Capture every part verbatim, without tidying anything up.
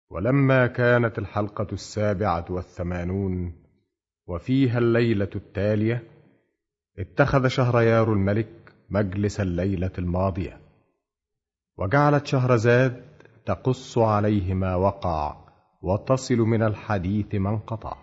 ولما كانت الحلقة السابعة والثمانون وفيها الليلة التالية، اتخذ شهريار الملك مجلس الليلة الماضية، وجعلت شهرزاد تقص عليه ما وقع وتصل من الحديث ما انقطع.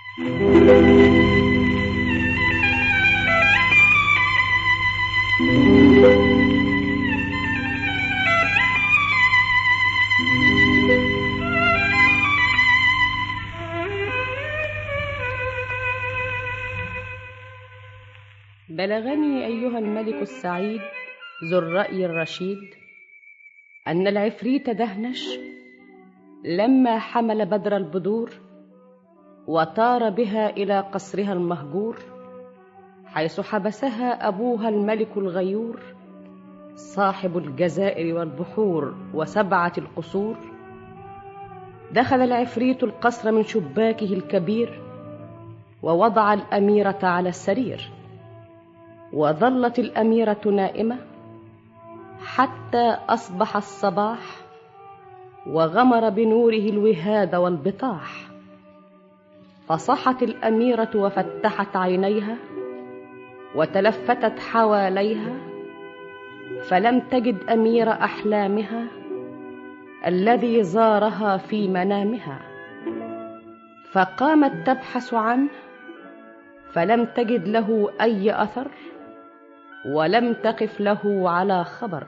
بلغني أيها الملك السعيد ذو الرأي الرشيد أن العفريت دهنش لما حمل بدر البدور وطار بها إلى قصرها المهجور، حيث حبسها أبوها الملك الغيور صاحب الجزائر والبحور وسبعة القصور، دخل العفريت القصر من شباكه الكبير ووضع الأميرة على السرير، وظلت الأميرة نائمة حتى أصبح الصباح وغمر بنوره الوهاد والبطاح. فصحت الأميرة وفتحت عينيها وتلفتت حواليها، فلم تجد أمير أحلامها الذي زارها في منامها، فقامت تبحث عنه فلم تجد له أي أثر ولم تقف له على خبر،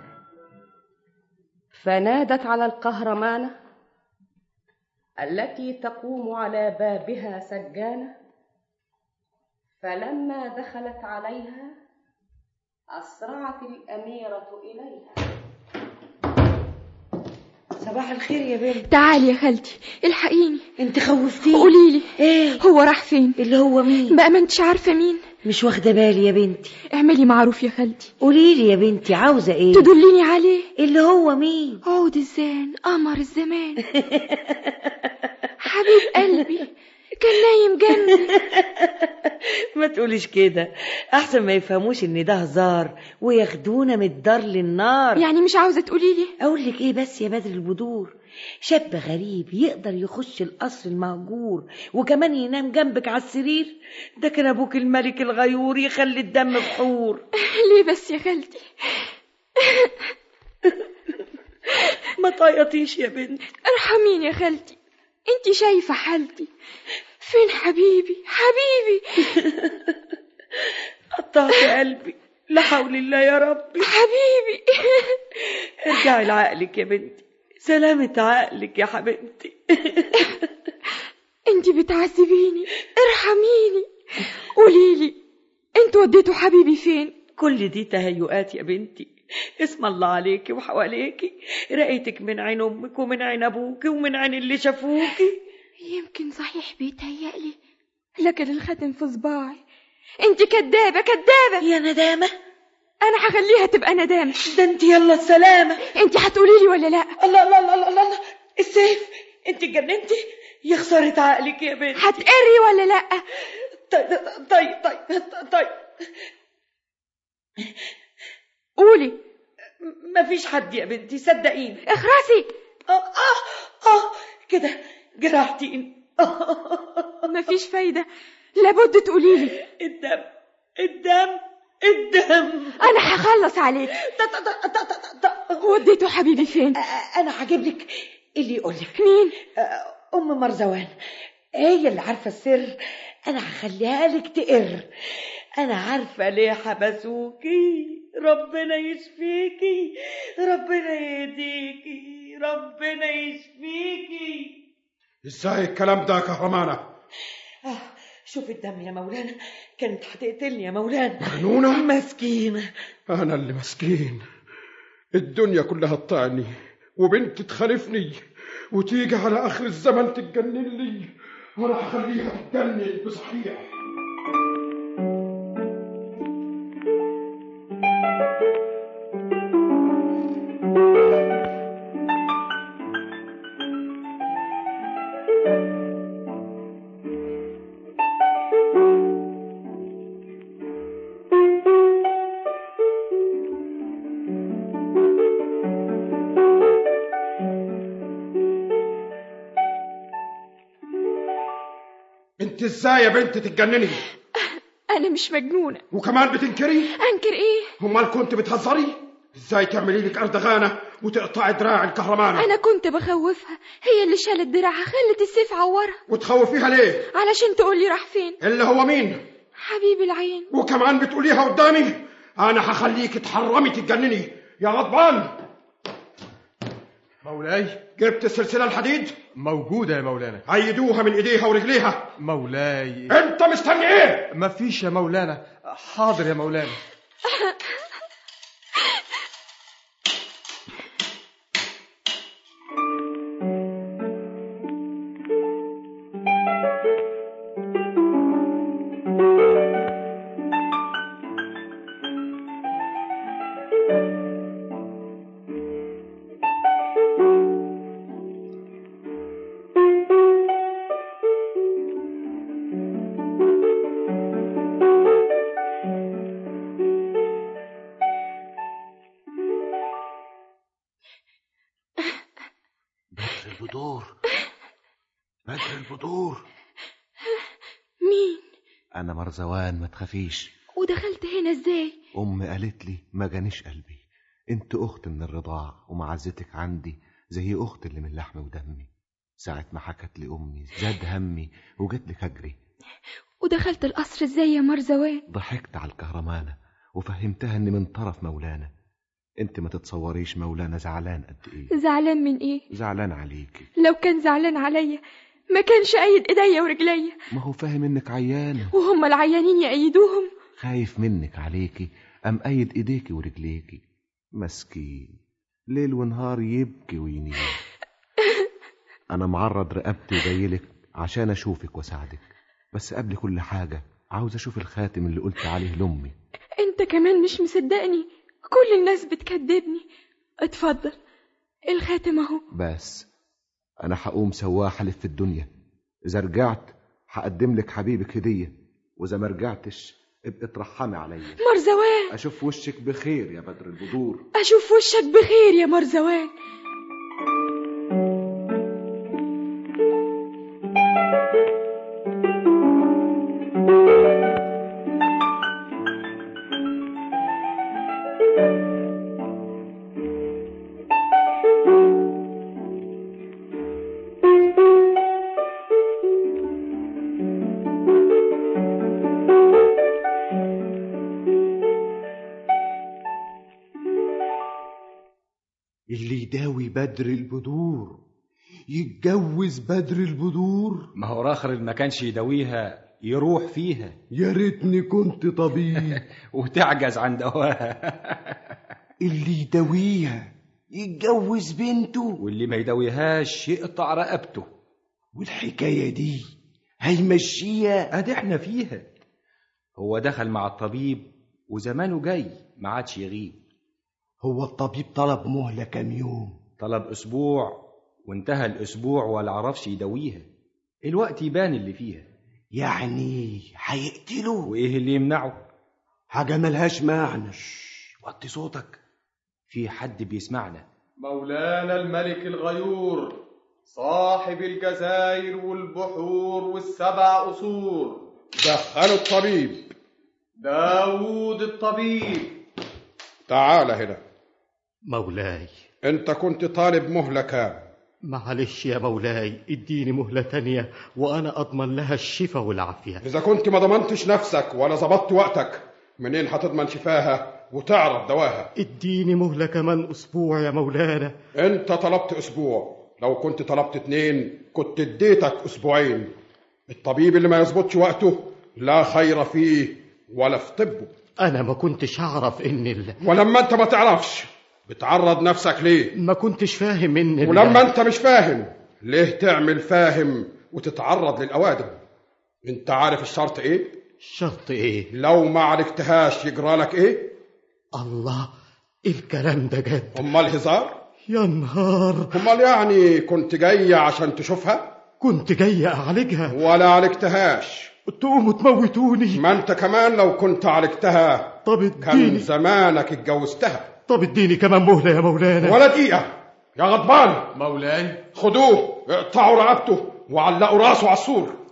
فنادت على القهرمانة التي تقوم على بابها سجانة، فلما دخلت عليها أسرعت الأميرة إليها. صباح الخير يا بنت. تعالي يا خالتي الحقيني. انت خوفتيني. قوليلي ايه هو راح فين؟ اللي هو مين بقى؟ ما انتش عارفه مين؟ مش واخده بالي يا بنتي. اعملي معروف يا خالتي. قوليلي يا بنتي عاوزه ايه؟ تدليني عليه. اللي هو مين؟ عود الزان قمر الزمان حبيب قلبي كان نايم جنبي. ما تقوليش كده، احسن ما يفهموش ان ده هزار وياخدونا من الدار للنار. يعني مش عاوزه تقوليلي؟ اقول لك ايه بس يا بدر البدور؟ شاب غريب يقدر يخش القصر المهجور وكمان ينام جنبك على السرير؟ ده كان ابوك الملك الغيور يخلي الدم بحور. ليه بس يا خالتي؟ ما تعيطيش يا بنت. ارحميني يا خالتي، انتي شايفه حالتي. فين حبيبي حبيبي؟ قطعت قلبي، لا حول الله يا ربي. حبيبي ارجعي لعقلك يا بنتي، سلامة عقلك يا حبيبتي. انتي بتعذبيني، ارحميني. قوليلي انتوا وديتوا حبيبي فين؟ كل دي تهيؤات يا بنتي، اسم الله عليكي وحواليكي، رأيتك من عين امك ومن عين ابوكي ومن عين اللي شافوكي. يمكن صحيح بيتهيألي، لكن الختم في صباعي. انتي كدابة كدابة يا ندامة. انا هخليها تبقى ندامة. ده انتي يلا السلامة. انتي هتقوليلي ولا لا؟ الله الله الله الله الله، السيف. انتي اتجننتي يا خسارة عقلك يا بنتي. هتقري ولا لا؟ طيب طيب طيب طيب قولي. مفيش حد يا بنتي، صدقيني. اخرسي. اه اه اه كده جرحتيني. مفيش فايدة، لابد تقوليلي. الدم الدم الدم. انا هخلص عليك. وديتوا حبيبي فين؟ انا هجيب لك اللي يقولك. مين؟ ام مرزوان، هي اللي عارفه السر. انا هخليها لك تقر. انا عارفه ليه حبسوكي. ربنا يشفيكي، ربنا يهديكي، ربنا يشفيكي. ازاي الكلام ده يا كهرمانة؟ آه شوف الدم يا مولانا، كانت هتقتلني يا مولانا. مجنونة؟ مسكينة. أنا اللي مسكين، الدنيا كلها تطعني وبنت تخالفني وتيجي على آخر الزمن تتجنن لي، وأنا هخليها تتجنن بصحيح. انت ازاي يا بنت تتجنني؟ انا مش مجنونه. وكمان بتنكري؟ انكر ايه؟ امال كنت بتهزري؟ ازاي تعملي لك اردغانه وتقطعي دراع الكهرمانه؟ انا كنت بخوفها، هي اللي شالت دراعها خلت السيف عورها. وتخوفيها ليه؟ علشان تقولي راح فين. اللي هو مين؟ حبيب العين. وكمان بتقوليها قدامي؟ انا هخليك تحرمي تتجنني يا غضبان. مولاي، جبت السلسله الحديد؟ موجودة يا مولانا. عيدوها من ايديها ورجليها. مولاي، انت مستني ايه؟ مفيش يا مولانا. حاضر يا مولانا. البدور، بدر البدور. مين؟ أنا مرزوان، ما تخافيش. ودخلت هنا ازاي؟ أمي قالت لي ما جانيش قلبي، انت أخت من الرضاع ومعزتك عندي زي أخت اللي من لحم ودمي. ساعة ما حكت لي أمي زاد همي وجت لك أجري. ودخلت القصر ازاي يا مرزوان؟ ضحكت على الكهرمانة وفهمتها إني من طرف مولانا. انت ما تتصوريش مولانا زعلان قد ايه. زعلان من ايه؟ زعلان عليكي. لو كان زعلان عليا ما كانش ايد ايديا ورجليا. ما هو فاهم انك عيانة وهم العيانين يأيدوهم. خايف منك عليكي ام ايد ايديكي ورجليكي. مسكين ليل ونهار يبكي وينيم. انا معرض رقبتي وجايلك عشان اشوفك واساعدك، بس قبل كل حاجة عاوز اشوف الخاتم اللي قلت عليه لامي. انت كمان مش مصدقني؟ كل الناس بتكذبني. اتفضل الخاتم اهو. بس انا هقوم سواح الف في الدنيا، اذا رجعت هقدم لك حبيبك هديه، واذا ما رجعتش ابقى ترحمي عليا. مرزوان، اشوف وشك بخير يا بدر البدور. اشوف وشك بخير يا مرزوان. اللي يداوي بدر البدور يتجوز بدر البدور. ما هو راخر ما كانش يداويها يروح فيها. يا ريتني كنت طبيب. وتعجز عن دواها. اللي يداويها يتجوز بنته، واللي ما يداويهاش يقطع رقبته. والحكاية دي هيمشيها. ادي احنا فيها. هو دخل مع الطبيب وزمانه جاي ما عادش يغيب. هو الطبيب طلب مهلة كام يوم؟ طلب اسبوع وانتهى الاسبوع ولا عرفش يداويها. الوقت يبان اللي فيها. يعني هيقتله؟ وايه اللي يمنعه؟ حاجة ملهاش معنى. وطي صوتك، في حد بيسمعنا. مولانا الملك الغيور صاحب الجزائر والبحور والسبع أصول. دخلوا الطبيب. داوود الطبيب. تعال هنا. مولاي، انت كنت طالب مهلة كام؟ معلش يا مولاي، اديني مهلة تانية وانا اضمن لها الشفاء والعافية. اذا كنت ما ضمنتش نفسك ولا ظبطت وقتك منين هتضمن شفاها وتعرف دواها؟ اديني مهلة كمان اسبوع يا مولانا. انت طلبت اسبوع، لو كنت طلبت اتنين كنت اديتك اسبوعين. الطبيب اللي ما يظبطش وقته لا خير فيه ولا في طبه. انا ما كنتش اعرف ان ال... ولما انت ما تعرفش بتعرض نفسك ليه؟ ما كنتش فاهم ان ال... ولما انت مش فاهم ليه تعمل فاهم وتتعرض للأوادم؟ انت عارف الشرط ايه؟ الشرط ايه؟ لو ما عرفتهاش يجرالك ايه؟ الله، الكلام ده جد؟ امال هزار؟ يا نهار. امال يعني كنت جاي عشان تشوفها؟ كنت جاي اعالجها. ولا عالجتهاش؟ تقوموا تموتوني. ما انت كمان لو كنت عالجتها طب كان اديني. زمانك اتجوزتها. طب اديني كمان مهلة يا مولانا. ولا دقيقة يا غضبان. مولاي، خدوه اقطعوا رقبته وعلقوا راسه على السور.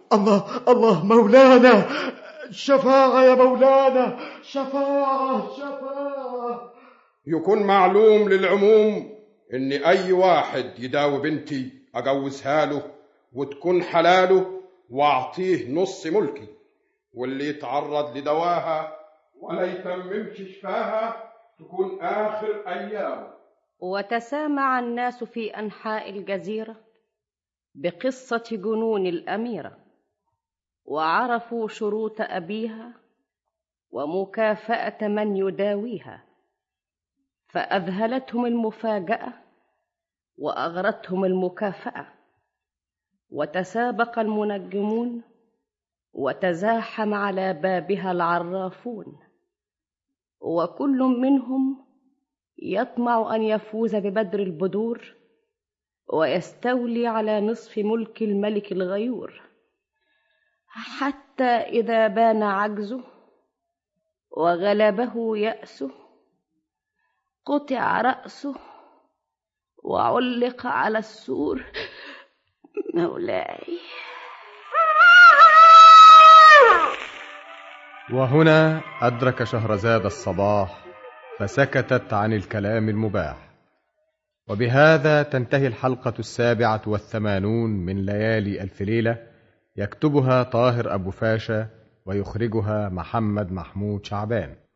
الله الله مولانا، شفاعة يا مولانا، شفاعة شفاعة. يكون معلوم للعموم إن أي واحد يداوي بنتي أجوزها له وتكون حلاله وأعطيه نص ملكي، واللي يتعرض لدواها ولا يتممش شفاها تكون آخر أيام. وتسامع الناس في أنحاء الجزيرة بقصة جنون الأميرة، وعرفوا شروط أبيها ومكافأة من يداويها، فأذهلتهم المفاجأة وأغرتهم المكافأة، وتسابق المنجمون وتزاحم على بابها العرافون، وكل منهم يطمع أن يفوز ببدر البدور ويستولي على نصف ملك الملك الغيور، حتى إذا بان عجزه وغلبه يأسه قطع رأسه وعلق على السور. مولاي. وهنا أدرك شهرزاد الصباح فسكتت عن الكلام المباح. وبهذا تنتهي الحلقة السابعة والثمانون من ليالي ألف ليلة، يكتبها طاهر أبو فاشا ويخرجها محمد محمود شعبان.